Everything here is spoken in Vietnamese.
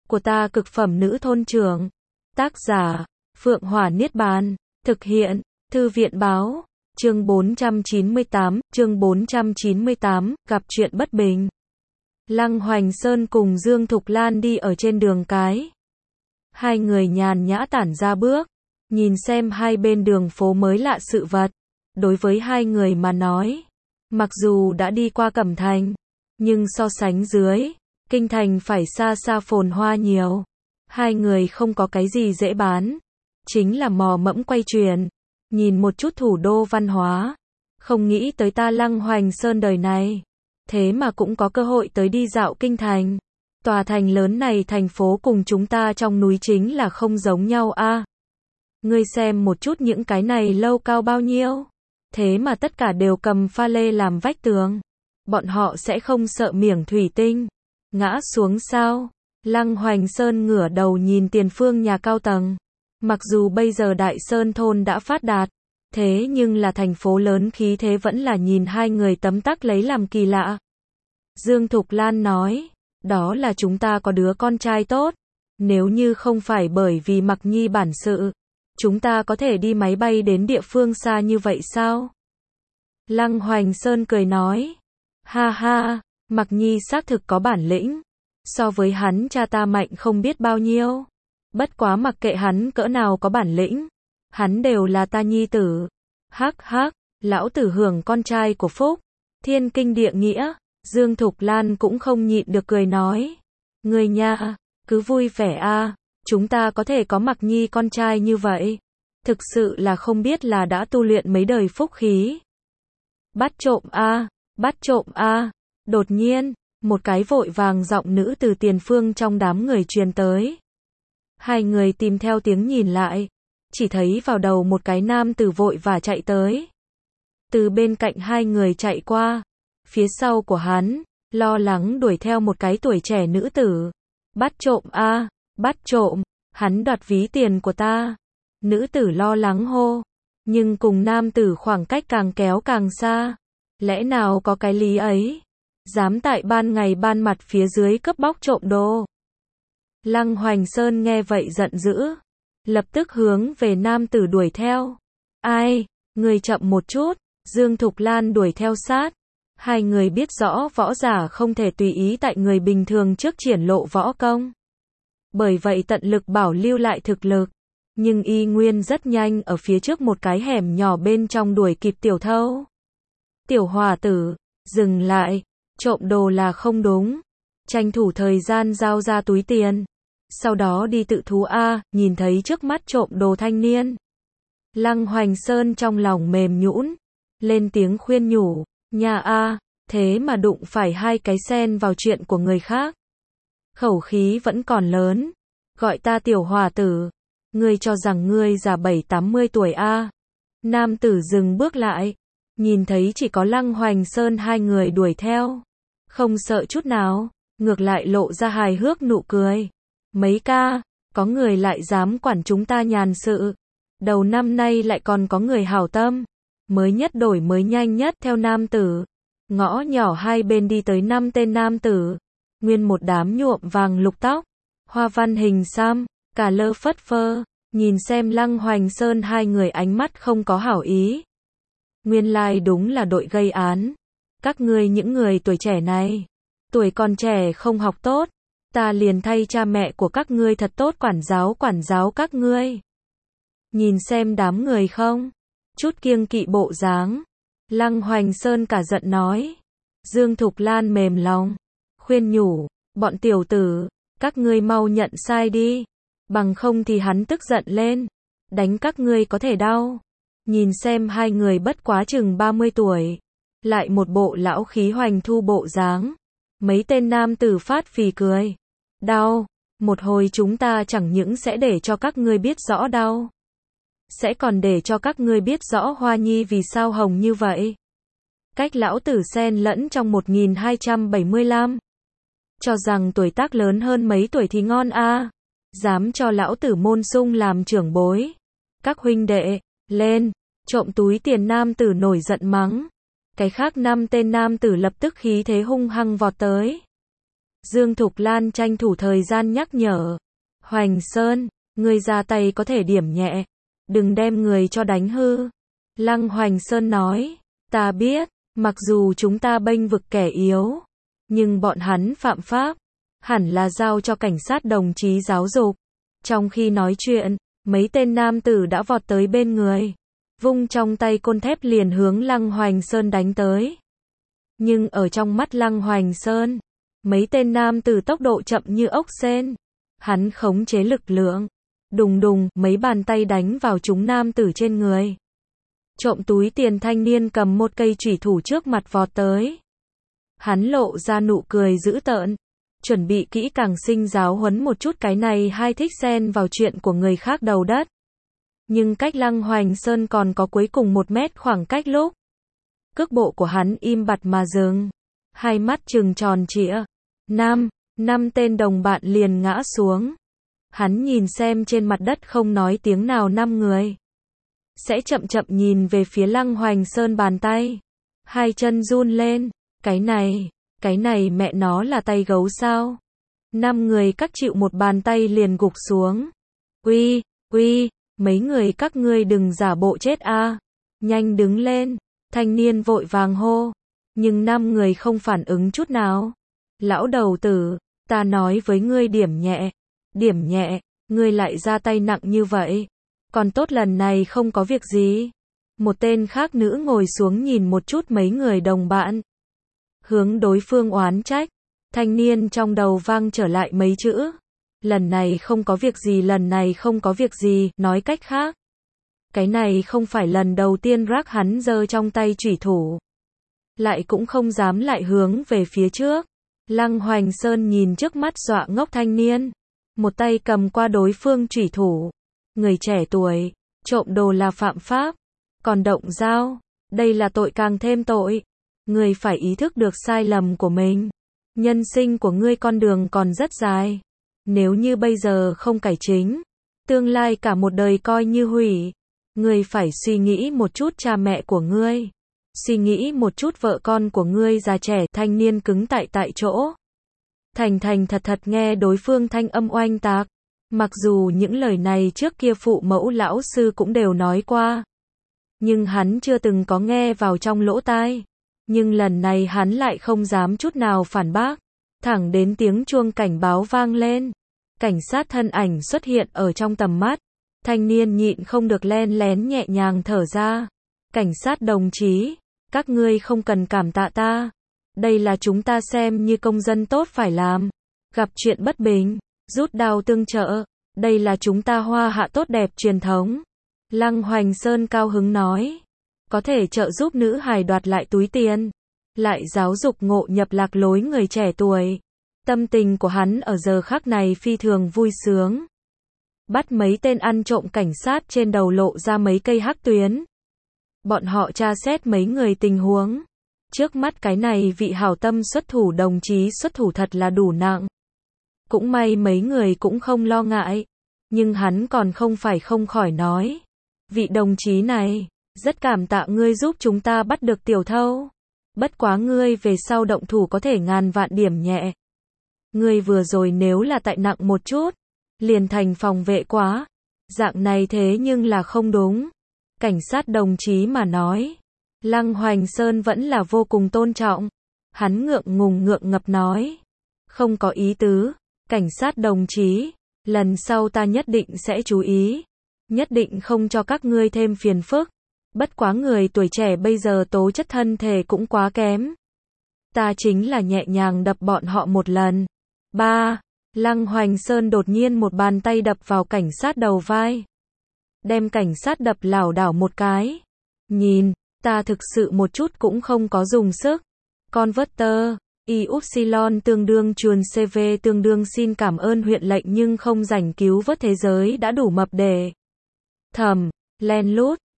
của ta cực phẩm nữ thôn trưởng. Tác giả, Phượng Hỏa Niết Bàn. Thực hiện, Thư viện báo. Chương 498, gặp chuyện bất bình. Lăng Hoành Sơn cùng Dương Thục Lan đi ở trên đường cái. Hai người nhàn nhã tản ra bước, nhìn xem hai bên đường phố mới lạ sự vật. Đối với hai người mà nói, mặc dù đã đi qua Cẩm Thành, nhưng so sánh dưới, Kinh Thành phải xa xa phồn hoa nhiều. Hai người không có cái gì dễ bán, chính là mò mẫm quay truyền, nhìn một chút thủ đô văn hóa. Không nghĩ tới ta Lăng Hoành Sơn đời này, thế mà cũng có cơ hội tới đi dạo Kinh Thành. Tòa thành lớn này thành phố cùng chúng ta trong núi chính là không giống nhau a. Ngươi xem một chút những cái này lâu cao bao nhiêu, thế mà tất cả đều cầm pha lê làm vách tường. Bọn họ sẽ không sợ miếng thủy tinh ngã xuống sao? Lăng Hoành Sơn ngửa đầu nhìn tiền phương nhà cao tầng. Mặc dù bây giờ Đại Sơn thôn đã phát đạt, thế nhưng là thành phố lớn khí thế vẫn là nhìn hai người tấm tắc lấy làm kỳ lạ. Dương Thục Lan nói, đó là chúng ta có đứa con trai tốt. Nếu như không phải bởi vì Mặc Nhi bản sự, chúng ta có thể đi máy bay đến địa phương xa như vậy sao? Lăng Hoành Sơn cười nói, ha ha, Mặc Nhi xác thực có bản lĩnh. So với hắn cha ta mạnh không biết bao nhiêu. Bất quá mặc kệ hắn cỡ nào có bản lĩnh, hắn đều là ta nhi tử. Hắc hắc, lão tử hưởng con trai của phúc. Thiên kinh địa nghĩa. Dương Thục Lan cũng không nhịn được cười nói, người nha, cứ vui vẻ a, chúng ta có thể có Mặc Nhi con trai như vậy, thực sự là không biết là đã tu luyện mấy đời phúc khí. Bắt trộm a, bắt trộm a. Đột nhiên, một cái vội vàng giọng nữ từ tiền phương trong đám người truyền tới. Hai người tìm theo tiếng nhìn lại, chỉ thấy vào đầu một cái nam tử vội và chạy tới. Từ bên cạnh hai người chạy qua, phía sau của hắn, lo lắng đuổi theo một cái tuổi trẻ nữ tử. Bắt trộm a, bắt trộm, hắn đoạt ví tiền của ta. Nữ tử lo lắng hô, nhưng cùng nam tử khoảng cách càng kéo càng xa. Lẽ nào có cái lý ấy? Dám tại ban ngày ban mặt phía dưới cướp bóc trộm đồ. Lăng Hoành Sơn nghe vậy giận dữ, lập tức hướng về nam tử đuổi theo. Ai, người chậm một chút. Dương Thục Lan đuổi theo sát. Hai người biết rõ võ giả không thể tùy ý tại người bình thường trước triển lộ võ công. Bởi vậy tận lực bảo lưu lại thực lực. Nhưng y nguyên rất nhanh ở phía trước một cái hẻm nhỏ bên trong đuổi kịp tiểu thâu. Tiểu hòa tử, dừng lại. Trộm đồ là không đúng. Tranh thủ thời gian giao ra túi tiền. Sau đó đi tự thú a. Nhìn thấy trước mắt trộm đồ thanh niên. Lăng Hoành Sơn trong lòng mềm nhũn, lên tiếng khuyên nhủ, nhà a, thế mà đụng phải hai cái xen vào chuyện của người khác. Khẩu khí vẫn còn lớn, gọi ta tiểu hòa tử, ngươi cho rằng ngươi già 70-80 tuổi a. Nam tử dừng bước lại, nhìn thấy chỉ có Lăng Hoành Sơn hai người đuổi theo, không sợ chút nào, ngược lại lộ ra hài hước nụ cười. Mấy ca, có người lại dám quản chúng ta nhàn sự. Đầu năm nay lại còn có người hảo tâm, mới nhất đổi mới nhanh nhất theo nam tử. Ngõ nhỏ hai bên đi tới 5 tên nam tử, nguyên một đám nhuộm vàng lục tóc, hoa văn hình xăm, cả lơ phất phơ, nhìn xem Lăng Hoành Sơn hai người ánh mắt không có hảo ý. Nguyên lai đúng là đội gây án. Các ngươi những người tuổi trẻ này, tuổi còn trẻ không học tốt, ta liền thay cha mẹ của các ngươi thật tốt quản giáo các ngươi. Nhìn xem đám người không, chút kiêng kỵ bộ dáng. Lăng Hoành Sơn cả giận nói. Dương Thục Lan mềm lòng, khuyên nhủ, bọn tiểu tử, các ngươi mau nhận sai đi, bằng không thì hắn tức giận lên, đánh các ngươi có thể đau. Nhìn xem hai người bất quá chừng 30 tuổi, lại một bộ lão khí hoành thu bộ dáng. Mấy tên nam tử phát phì cười. Đau, một hồi chúng ta chẳng những sẽ để cho các ngươi biết rõ đau, sẽ còn để cho các ngươi biết rõ Hoa Nhi vì sao hồng như vậy. Cách lão tử xen lẫn trong 1275. Cho rằng tuổi tác lớn hơn mấy tuổi thì ngon a. Dám cho lão tử môn sung làm trưởng bối. Các huynh đệ, lên, trộm túi tiền nam tử nổi giận mắng. Cái khác 5 tên nam tử lập tức khí thế hung hăng vọt tới. Dương Thục Lan tranh thủ thời gian nhắc nhở. Hoành Sơn, ngươi ra tay có thể điểm nhẹ, đừng đem người cho đánh hư. Lăng Hoành Sơn nói, ta biết, mặc dù chúng ta bênh vực kẻ yếu, nhưng bọn hắn phạm pháp, hẳn là giao cho cảnh sát đồng chí giáo dục. Trong khi nói chuyện, mấy tên nam tử đã vọt tới bên người, vung trong tay côn thép liền hướng Lăng Hoành Sơn đánh tới. Nhưng ở trong mắt Lăng Hoành Sơn, mấy tên nam tử tốc độ chậm như ốc sên. Hắn khống chế lực lượng, đùng đùng, mấy bàn tay đánh vào chúng nam tử trên người. Trộm túi tiền thanh niên cầm một cây chủy thủ trước mặt vọt tới. Hắn lộ ra nụ cười dữ tợn, chuẩn bị kỹ càng sinh giáo huấn một chút cái này hai thích xen vào chuyện của người khác đầu đất. Nhưng cách Lăng Hoành Sơn còn có cuối cùng 1 mét khoảng cách lúc. Cước bộ của hắn im bặt mà dừng, hai mắt trừng tròn trịa. Năm tên đồng bạn liền ngã xuống. Hắn nhìn xem trên mặt đất không nói tiếng nào 5 người. Sẽ chậm chậm nhìn về phía Lăng Hoành Sơn bàn tay. Hai chân run lên. Cái này mẹ nó là tay gấu sao? 5 người các chịu một bàn tay liền gục xuống. Uy, mấy người các ngươi đừng giả bộ chết a, nhanh đứng lên. Thanh niên vội vàng hô. Nhưng 5 người không phản ứng chút nào. Lão đầu tử, ta nói với ngươi điểm nhẹ, ngươi lại ra tay nặng như vậy. Còn tốt lần này không có việc gì. Một tên khác nữ ngồi xuống nhìn một chút mấy người đồng bạn. Hướng đối phương oán trách. Thanh niên trong đầu vang trở lại mấy chữ. Lần này không có việc gì, nói cách khác. Cái này không phải lần đầu tiên rác hắn giơ trong tay chủy thủ. Lại cũng không dám lại hướng về phía trước. Lăng Hoành Sơn nhìn trước mắt dọa ngốc thanh niên. Một tay cầm qua đối phương chủy thủ. Người trẻ tuổi, trộm đồ là phạm pháp. Còn động dao, đây là tội càng thêm tội. Ngươi phải ý thức được sai lầm của mình. Nhân sinh của ngươi con đường còn rất dài. Nếu như bây giờ không cải chính, tương lai cả một đời coi như hủy. Ngươi phải suy nghĩ một chút cha mẹ của ngươi. Suy nghĩ một chút vợ con của ngươi già trẻ. Thanh niên cứng tại chỗ. Thành thật nghe đối phương thanh âm oanh tạc. Mặc dù những lời này trước kia phụ mẫu lão sư cũng đều nói qua. Nhưng hắn chưa từng có nghe vào trong lỗ tai. Nhưng lần này hắn lại không dám chút nào phản bác. Thẳng đến tiếng chuông cảnh báo vang lên. Cảnh sát thân ảnh xuất hiện ở trong tầm mắt. Thanh niên nhịn không được len lén nhẹ nhàng thở ra. Cảnh sát đồng chí, các ngươi không cần cảm tạ ta. Đây là chúng ta xem như công dân tốt phải làm. Gặp chuyện bất bình, rút đao tương trợ. Đây là chúng ta Hoa Hạ tốt đẹp truyền thống. Lăng Hoành Sơn cao hứng nói. Có thể trợ giúp nữ hài đoạt lại túi tiền. Lại giáo dục ngộ nhập lạc lối người trẻ tuổi. Tâm tình của hắn ở giờ khắc này phi thường vui sướng. Bắt mấy tên ăn trộm cảnh sát trên đầu lộ ra mấy cây hắc tuyến. Bọn họ tra xét mấy người tình huống. Trước mắt cái này vị hảo tâm xuất thủ đồng chí xuất thủ thật là đủ nặng. Cũng may mấy người cũng không lo ngại. Nhưng hắn còn không phải không khỏi nói. Vị đồng chí này, rất cảm tạ ngươi giúp chúng ta bắt được tiểu thâu. Bất quá ngươi về sau động thủ có thể ngàn vạn điểm nhẹ. Ngươi vừa rồi nếu là tại nặng một chút, liền thành phòng vệ quá. Dạng này thế nhưng là không đúng. Cảnh sát đồng chí mà nói. Lăng Hoành Sơn vẫn là vô cùng tôn trọng. Hắn ngượng ngập nói. Không có ý tứ. Cảnh sát đồng chí, lần sau ta nhất định sẽ chú ý. Nhất định không cho các ngươi thêm phiền phức. Bất quá người tuổi trẻ bây giờ tố chất thân thể cũng quá kém. Ta chính là nhẹ nhàng đập bọn họ một lần. 3. Lăng Hoành Sơn đột nhiên một bàn tay đập vào cảnh sát đầu vai. Đem cảnh sát đập lảo đảo một cái. Nhìn, ta thực sự một chút cũng không có dùng sức. Converter, Y tương đương chuồn CV tương đương xin cảm ơn huyện lệnh nhưng không rảnh cứu vớt thế giới đã đủ mập để. Thầm, len lút,